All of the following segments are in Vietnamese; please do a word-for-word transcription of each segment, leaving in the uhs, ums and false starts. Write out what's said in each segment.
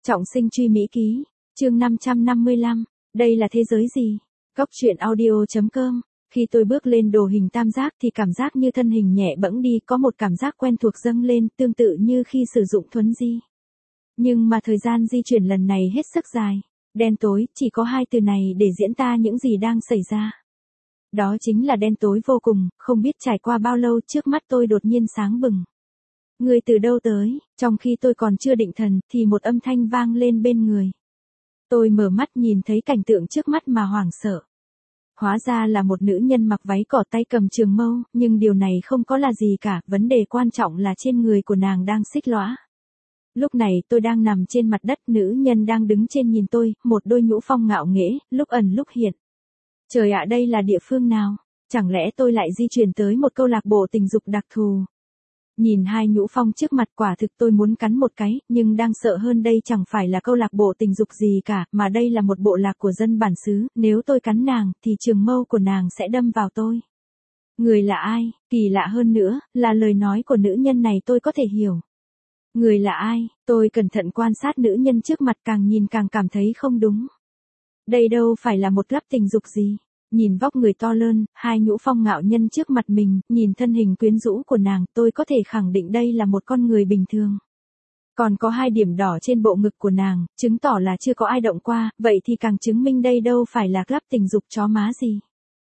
Trọng sinh truy Mỹ ký, chương năm trăm năm mươi lăm, đây là thế giới gì? Góc truyện audio.com, khi tôi bước lên đồ hình tam giác thì cảm giác như thân hình nhẹ bẫng đi, có một cảm giác quen thuộc dâng lên, tương tự như khi sử dụng thuấn di. Nhưng mà thời gian di chuyển lần này hết sức dài, đen tối, chỉ có hai từ này để diễn tả những gì đang xảy ra. Đó chính là đen tối vô cùng, không biết trải qua bao lâu trước mắt tôi đột nhiên sáng bừng. Người từ đâu tới? Trong khi tôi còn chưa định thần thì một âm thanh vang lên bên người. Tôi mở mắt nhìn thấy cảnh tượng trước mắt mà hoảng sợ. Hóa ra là một nữ nhân mặc váy cỏ, tay cầm trường mâu, nhưng điều này không có là gì cả, vấn đề quan trọng là trên người của nàng đang xích lõa. Lúc này tôi đang nằm trên mặt đất, nữ nhân đang đứng trên nhìn tôi, một đôi nhũ phong ngạo nghễ, lúc ẩn lúc hiện. Trời ạ, đây là địa phương nào? Chẳng lẽ tôi lại di chuyển tới một câu lạc bộ tình dục đặc thù? Nhìn hai nhũ phong trước mặt, quả thực tôi muốn cắn một cái, nhưng đang sợ hơn đây chẳng phải là câu lạc bộ tình dục gì cả, mà đây là một bộ lạc của dân bản xứ, nếu tôi cắn nàng, thì trường mâu của nàng sẽ đâm vào tôi. Người là ai? Kỳ lạ hơn nữa, là lời nói của nữ nhân này tôi có thể hiểu. Người là ai? Tôi cẩn thận quan sát nữ nhân trước mặt, càng nhìn càng cảm thấy không đúng. Đây đâu phải là một club tình dục gì. Nhìn vóc người to lớn, hai nhũ phong ngạo nhân trước mặt mình, nhìn thân hình quyến rũ của nàng, tôi có thể khẳng định đây là một con người bình thường. Còn có hai điểm đỏ trên bộ ngực của nàng, chứng tỏ là chưa có ai động qua, vậy thì càng chứng minh đây đâu phải là club tình dục chó má gì.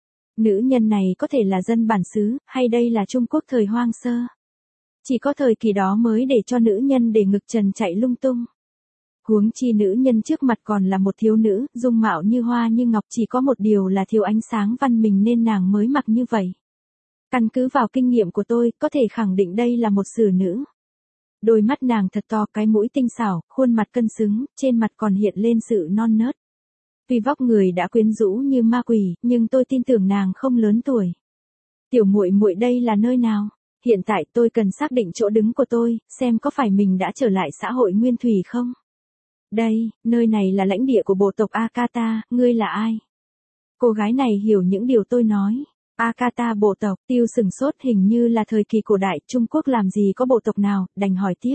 Nữ nhân này có thể là dân bản xứ, hay đây là Trung Quốc thời hoang sơ. Chỉ có thời kỳ đó mới để cho nữ nhân để ngực trần chạy lung tung. Huống chi nữ nhân trước mặt còn là một thiếu nữ, dung mạo như hoa như ngọc, chỉ có một điều là thiếu ánh sáng văn minh nên nàng mới mặc như vậy. Căn cứ vào kinh nghiệm của tôi, có thể khẳng định đây là một xử nữ. Đôi mắt nàng thật to, cái mũi tinh xảo, khuôn mặt cân xứng, trên mặt còn hiện lên sự non nớt. Tuy vóc người đã quyến rũ như ma quỷ, nhưng tôi tin tưởng nàng không lớn tuổi. Tiểu muội muội, đây là nơi nào? Hiện tại tôi cần xác định chỗ đứng của tôi, xem có phải mình đã trở lại xã hội nguyên thủy không? Đây, nơi này là lãnh địa của bộ tộc Akata, ngươi là ai? Cô gái này hiểu những điều tôi nói. Akata bộ tộc, Tiêu sửng sốt, hình như là thời kỳ cổ đại, Trung Quốc làm gì có bộ tộc nào, đành hỏi tiếp.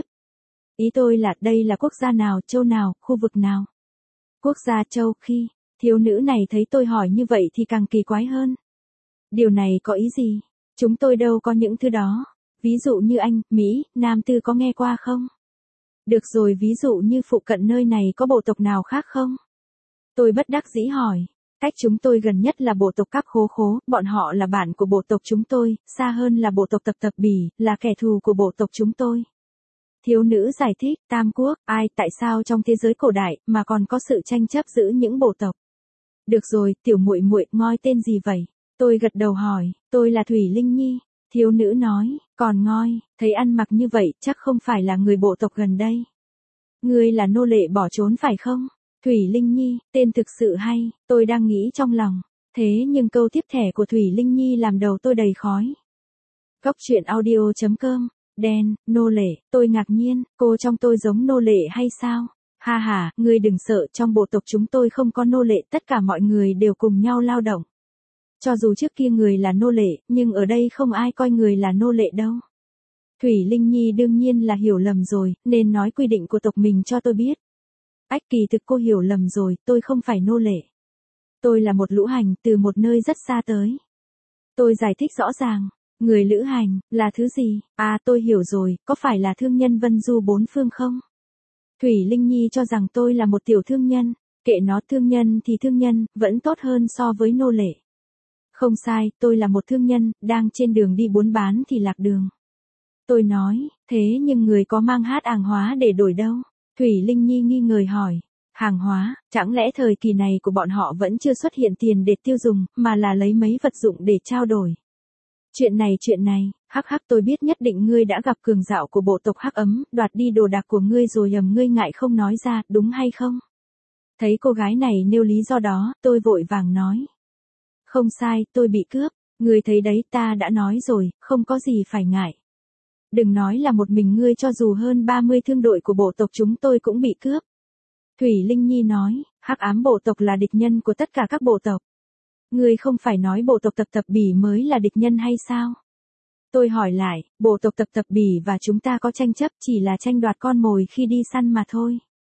Ý tôi là đây là quốc gia nào, châu nào, khu vực nào? Quốc gia châu. Khi thiếu nữ này thấy tôi hỏi như vậy thì càng kỳ quái hơn. Điều này có ý gì? Chúng tôi đâu có những thứ đó. Ví dụ như Anh, Mỹ, Nam Tư có nghe qua không? Được rồi, ví dụ như phụ cận nơi này có bộ tộc nào khác không? Tôi bất đắc dĩ hỏi. Cách chúng tôi gần nhất là bộ tộc Các Khố Khố, bọn họ là bạn của bộ tộc chúng tôi, xa hơn là bộ tộc Tập Tập Bỉ, là kẻ thù của bộ tộc chúng tôi. Thiếu nữ giải thích, Tam Quốc, ai, tại sao trong thế giới cổ đại mà còn có sự tranh chấp giữa những bộ tộc? Được rồi, tiểu muội muội, ngoi tên gì vậy? Tôi gật đầu hỏi, tôi là Thủy Linh Nhi. Thiếu nữ nói, còn ngoi, thấy ăn mặc như vậy, chắc không phải là người bộ tộc gần đây. Ngươi là nô lệ bỏ trốn phải không? Thủy Linh Nhi, tên thực sự hay, tôi đang nghĩ trong lòng. Thế nhưng câu tiếp thẻ của Thủy Linh Nhi làm đầu tôi đầy khói. Góc truyện audio.com, đen, nô lệ, tôi ngạc nhiên, cô trong tôi giống nô lệ hay sao? Ha ha, ngươi đừng sợ, trong bộ tộc chúng tôi không có nô lệ, tất cả mọi người đều cùng nhau lao động. Cho dù trước kia người là nô lệ, nhưng ở đây không ai coi người là nô lệ đâu. Thủy Linh Nhi đương nhiên là hiểu lầm rồi, nên nói quy định của tộc mình cho tôi biết. Ách, kỳ thực cô hiểu lầm rồi, tôi không phải nô lệ. Tôi là một lữ hành, từ một nơi rất xa tới. Tôi giải thích rõ ràng, người lữ hành, là thứ gì? À, tôi hiểu rồi, có phải là thương nhân vân du bốn phương không? Thủy Linh Nhi cho rằng tôi là một tiểu thương nhân, kệ nó, thương nhân thì thương nhân, vẫn tốt hơn so với nô lệ. Không sai, tôi là một thương nhân, đang trên đường đi buôn bán thì lạc đường. Tôi nói, thế nhưng người có mang hát hàng hóa để đổi đâu? Thủy Linh Nhi nghi ngờ hỏi, hàng hóa, chẳng lẽ thời kỳ này của bọn họ vẫn chưa xuất hiện tiền để tiêu dùng, mà là lấy mấy vật dụng để trao đổi? Chuyện này chuyện này, hắc hắc, tôi biết nhất định ngươi đã gặp cường dạo của bộ tộc Hắc Ấm, đoạt đi đồ đạc của ngươi rồi ầm ngươi ngại không nói ra, đúng hay không? Thấy cô gái này nêu lý do đó, tôi vội vàng nói. Không sai, tôi bị cướp, ngươi thấy đấy, ta đã nói rồi, không có gì phải ngại. Đừng nói là một mình ngươi, cho dù hơn ba mươi thương đội của bộ tộc chúng tôi cũng bị cướp. Thủy Linh Nhi nói, Hắc Ám bộ tộc là địch nhân của tất cả các bộ tộc. Ngươi không phải nói bộ tộc Tập Tập Bỉ mới là địch nhân hay sao? Tôi hỏi lại, bộ tộc Tập Tập Bỉ và chúng ta có tranh chấp, chỉ là tranh đoạt con mồi khi đi săn mà thôi.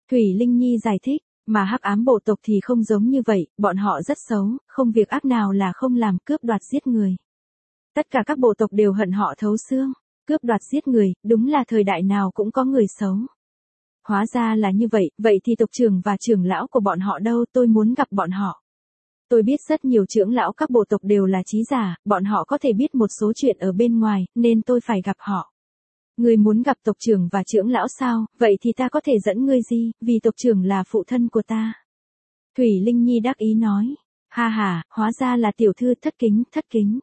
Thủy Linh Nhi giải thích, mà hắc ám bộ tộc thì không giống như vậy, bọn họ rất xấu, không việc ác nào là không làm, cướp đoạt giết người. Tất cả các bộ tộc đều hận họ thấu xương, cướp đoạt giết người, đúng là thời đại nào cũng có người xấu. Hóa ra là như vậy, vậy thì tộc trưởng và trưởng lão của bọn họ đâu, tôi muốn gặp bọn họ. Tôi biết rất nhiều trưởng lão các bộ tộc đều là trí giả, bọn họ có thể biết một số chuyện ở bên ngoài, nên tôi phải gặp họ. Ngươi muốn gặp tộc trưởng và trưởng lão sao, vậy thì ta có thể dẫn ngươi đi, vì tộc trưởng là phụ thân của ta. Thủy Linh Nhi đắc ý nói, ha ha, hóa ra là tiểu thư, thất kính, thất kính.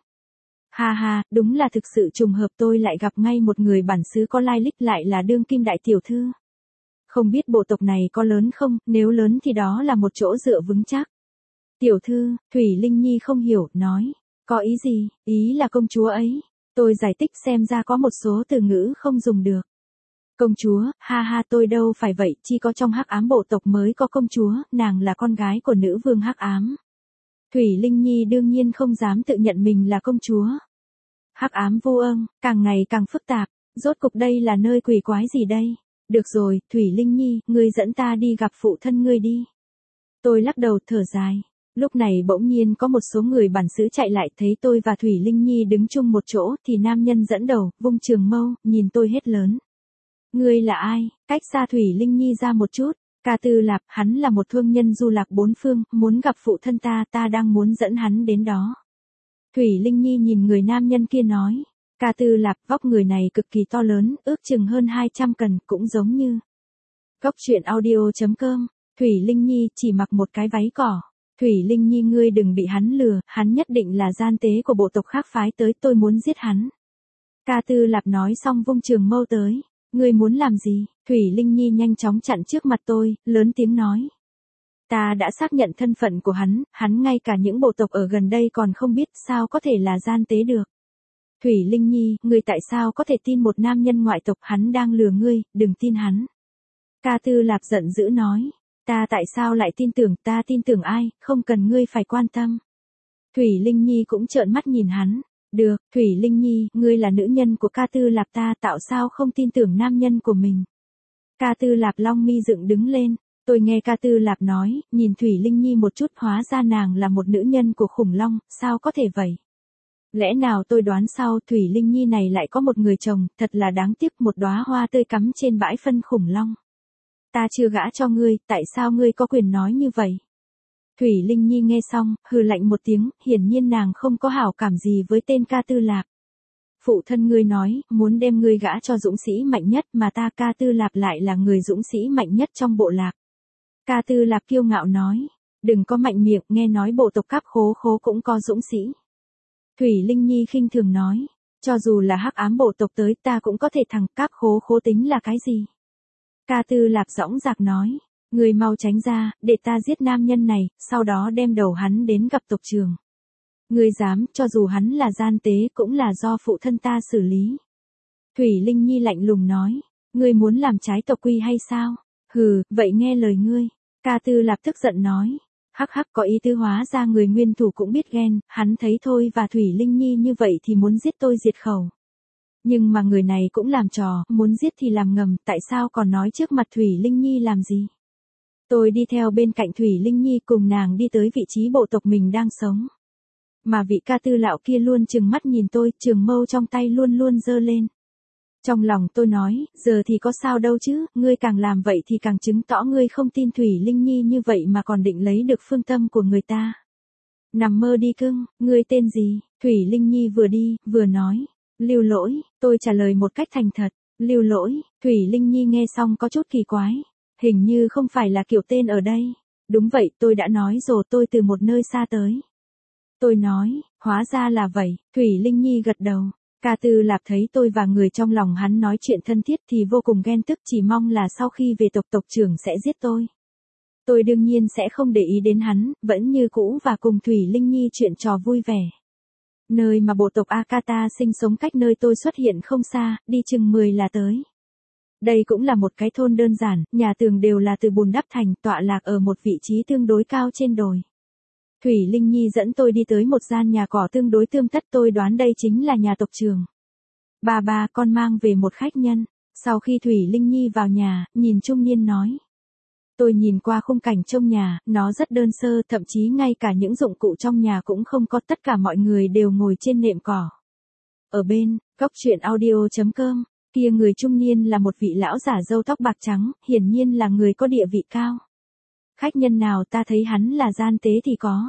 Ha ha, đúng là thực sự trùng hợp, tôi lại gặp ngay một người bản xứ có lai lịch, lại là đương kim đại tiểu thư. Không biết bộ tộc này có lớn không, nếu lớn thì đó là một chỗ dựa vững chắc. Tiểu thư, Thủy Linh Nhi không hiểu, nói, có ý gì, ý là công chúa ấy. Tôi giải thích, xem ra có một số từ ngữ không dùng được. Công chúa, ha ha, tôi đâu phải vậy, chỉ có trong hắc ám bộ tộc mới có công chúa, nàng là con gái của nữ vương hắc ám. Thủy Linh Nhi đương nhiên không dám tự nhận mình là công chúa. Hắc ám vô ơn, càng ngày càng phức tạp, rốt cục đây là nơi quỷ quái gì đây? Được rồi, Thủy Linh Nhi, ngươi dẫn ta đi gặp phụ thân ngươi đi. Tôi lắc đầu thở dài. Lúc này bỗng nhiên có một số người bản xứ chạy lại, thấy tôi và Thủy Linh Nhi đứng chung một chỗ, thì nam nhân dẫn đầu, vung trường mâu, nhìn tôi hét lớn. Ngươi là ai? Cách xa Thủy Linh Nhi ra một chút. Ca Tư Lạp, hắn là một thương nhân du lạc bốn phương, muốn gặp phụ thân ta, ta đang muốn dẫn hắn đến đó. Thủy Linh Nhi nhìn người nam nhân kia nói. Ca Tư Lạp, vóc người này cực kỳ to lớn, ước chừng hơn hai trăm cân, cũng giống như. Góc truyện audio chấm com, Thủy Linh Nhi chỉ mặc một cái váy cỏ. Thủy Linh Nhi, ngươi đừng bị hắn lừa, hắn nhất định là gian tế của bộ tộc khác phái tới, tôi muốn giết hắn. Ca Tư Lạp nói xong vung trường mâu tới. Ngươi muốn làm gì? Thủy Linh Nhi nhanh chóng chặn trước mặt tôi, lớn tiếng nói. Ta đã xác nhận thân phận của hắn, hắn ngay cả những bộ tộc ở gần đây còn không biết, sao có thể là gian tế được. Thủy Linh Nhi, ngươi tại sao có thể tin một nam nhân ngoại tộc, hắn đang lừa ngươi, đừng tin hắn. Ca Tư Lạp giận dữ nói. Ta tại sao lại tin tưởng, ta tin tưởng ai, không cần ngươi phải quan tâm. Thủy Linh Nhi cũng trợn mắt nhìn hắn. Được, Thủy Linh Nhi, ngươi là nữ nhân của Ca Tư Lạp, ta tạo sao không tin tưởng nam nhân của mình. Ca Tư Lạp long mi dựng đứng lên. Tôi nghe Ca Tư Lạp nói, nhìn Thủy Linh Nhi một chút, hóa ra nàng là một nữ nhân của khủng long, sao có thể vậy? Lẽ nào tôi đoán sau, Thủy Linh Nhi này lại có một người chồng, thật là đáng tiếc, một đóa hoa tươi cắm trên bãi phân khủng long. Ta chưa gả cho ngươi, tại sao ngươi có quyền nói như vậy? Thủy Linh Nhi nghe xong, hừ lạnh một tiếng, hiển nhiên nàng không có hảo cảm gì với tên Ca Tư Lạp. Phụ thân ngươi nói, muốn đem ngươi gả cho dũng sĩ mạnh nhất, mà ta Ca Tư Lạp lại là người dũng sĩ mạnh nhất trong bộ lạc. Ca Tư Lạp kiêu ngạo nói, đừng có mạnh miệng, nghe nói bộ tộc Cáp Khố Khố cũng có dũng sĩ. Thủy Linh Nhi khinh thường nói, cho dù là hắc ám bộ tộc tới, ta cũng có thể thằng Cáp Khố Khố tính là cái gì? Ca Tư Lạp dõng dạc nói, người mau tránh ra, để ta giết nam nhân này, sau đó đem đầu hắn đến gặp tộc trưởng. Người dám, cho dù hắn là gian tế, cũng là do phụ thân ta xử lý. Thủy Linh Nhi lạnh lùng nói, ngươi muốn làm trái tộc quy hay sao? Hừ, vậy nghe lời ngươi. Ca Tư Lạp tức giận nói, hắc hắc, có ý tứ, hóa ra người nguyên thủ cũng biết ghen, hắn thấy thôi và Thủy Linh Nhi như vậy thì muốn giết tôi diệt khẩu. Nhưng mà người này cũng làm trò, muốn giết thì làm ngầm, tại sao còn nói trước mặt Thủy Linh Nhi làm gì? Tôi đi theo bên cạnh Thủy Linh Nhi, cùng nàng đi tới vị trí bộ tộc mình đang sống. Mà vị Ca Tư Lão kia luôn trừng mắt nhìn tôi, trường mâu trong tay luôn luôn giơ lên. Trong lòng tôi nói, giờ thì có sao đâu chứ, ngươi càng làm vậy thì càng chứng tỏ ngươi không tin Thủy Linh Nhi như vậy mà còn định lấy được phương tâm của người ta. Nằm mơ đi cưng, ngươi tên gì? Thủy Linh Nhi vừa đi, vừa nói. Lưu Lỗi, tôi trả lời một cách thành thật. Lưu Lỗi, Thủy Linh Nhi nghe xong có chút kỳ quái. Hình như không phải là kiểu tên ở đây. Đúng vậy, tôi đã nói rồi, tôi từ một nơi xa tới. Tôi nói, hóa ra là vậy, Thủy Linh Nhi gật đầu. Ca Tư Lạp thấy tôi và người trong lòng hắn nói chuyện thân thiết thì vô cùng ghen tức, chỉ mong là sau khi về tộc tộc trưởng sẽ giết tôi. Tôi đương nhiên sẽ không để ý đến hắn, vẫn như cũ và cùng Thủy Linh Nhi chuyện trò vui vẻ. Nơi mà bộ tộc Akata sinh sống cách nơi tôi xuất hiện không xa, đi chừng mười là tới. Đây cũng là một cái thôn đơn giản, nhà tường đều là từ bùn đắp thành, tọa lạc ở một vị trí tương đối cao trên đồi. Thủy Linh Nhi dẫn tôi đi tới một gian nhà cỏ tương đối tươm tất, tôi đoán đây chính là nhà tộc trưởng. Bà bà, con mang về một khách nhân. Sau khi Thủy Linh Nhi vào nhà, nhìn trung niên nói. Tôi nhìn qua khung cảnh trong nhà, nó rất đơn sơ, thậm chí ngay cả những dụng cụ trong nhà cũng không có, tất cả mọi người đều ngồi trên nệm cỏ. Ở bên, góc truyện audio chấm com, kia người trung niên là một vị lão giả râu tóc bạc trắng, hiển nhiên là người có địa vị cao. Khách nhân nào ta thấy hắn là gian tế thì có.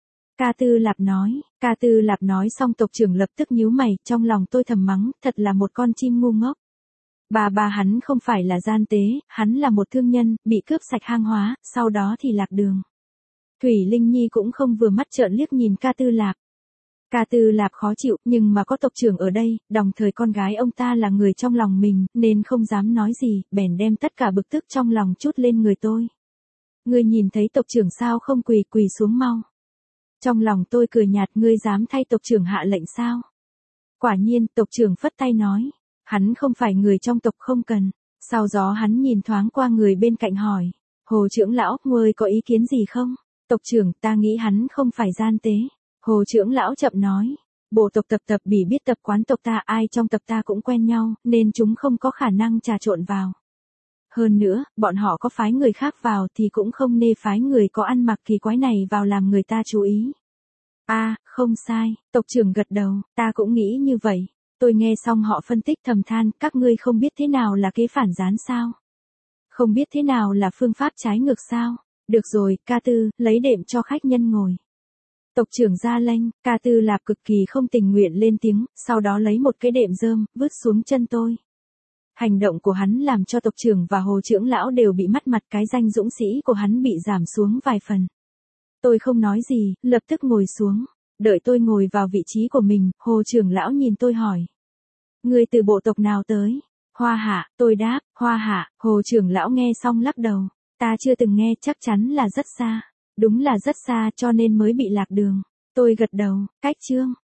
Ca Tư Lạp nói, Ca Tư Lạp nói xong tộc trưởng lập tức nhíu mày, trong lòng tôi thầm mắng, thật là một con chim ngu ngốc. Bà bà hắn không phải là gian tế, hắn là một thương nhân, bị cướp sạch hang hóa, sau đó thì lạc đường. Thủy Linh Nhi cũng không vừa mắt trợn liếc nhìn Ca Tư Lạp. Ca Tư Lạp khó chịu, nhưng mà có tộc trưởng ở đây, đồng thời con gái ông ta là người trong lòng mình, nên không dám nói gì, bèn đem tất cả bực tức trong lòng trút lên người tôi. Ngươi nhìn thấy tộc trưởng sao không quỳ quỳ xuống mau. Trong lòng tôi cười nhạt, ngươi dám thay tộc trưởng hạ lệnh sao? Quả nhiên, tộc trưởng phất tay nói. Hắn không phải người trong tộc, không cần. Sau đó hắn nhìn thoáng qua người bên cạnh hỏi. Hồ trưởng lão, ngươi có ý kiến gì không? Tộc trưởng, ta nghĩ hắn không phải gian tế. Hồ trưởng lão chậm nói. Bộ tộc tập tập bỉ biết tập quán tộc ta, ai trong tập ta cũng quen nhau, nên chúng không có khả năng trà trộn vào. Hơn nữa, bọn họ có phái người khác vào thì cũng không nê phái người có ăn mặc kỳ quái này vào làm người ta chú ý. A, à, không sai, tộc trưởng gật đầu, ta cũng nghĩ như vậy. Tôi nghe xong họ phân tích thầm than, các ngươi không biết thế nào là kế phản gián sao? Không biết thế nào là phương pháp trái ngược sao? Được rồi, Ca Tư, lấy đệm cho khách nhân ngồi. Tộc trưởng ra lệnh, Ca Tư Lạp cực kỳ không tình nguyện lên tiếng, sau đó lấy một cái đệm rơm, vứt xuống chân tôi. Hành động của hắn làm cho tộc trưởng và hồ trưởng lão đều bị mất mặt, cái danh dũng sĩ của hắn bị giảm xuống vài phần. Tôi không nói gì, lập tức ngồi xuống. Đợi tôi ngồi vào vị trí của mình, hồ trưởng lão nhìn tôi hỏi. Ngươi từ bộ tộc nào tới? Hoa Hạ, tôi đáp, Hoa Hạ. Hồ trưởng lão nghe xong lắc đầu. Ta chưa từng nghe, chắc chắn là rất xa. Đúng là rất xa cho nên mới bị lạc đường. Tôi gật đầu, cách chương.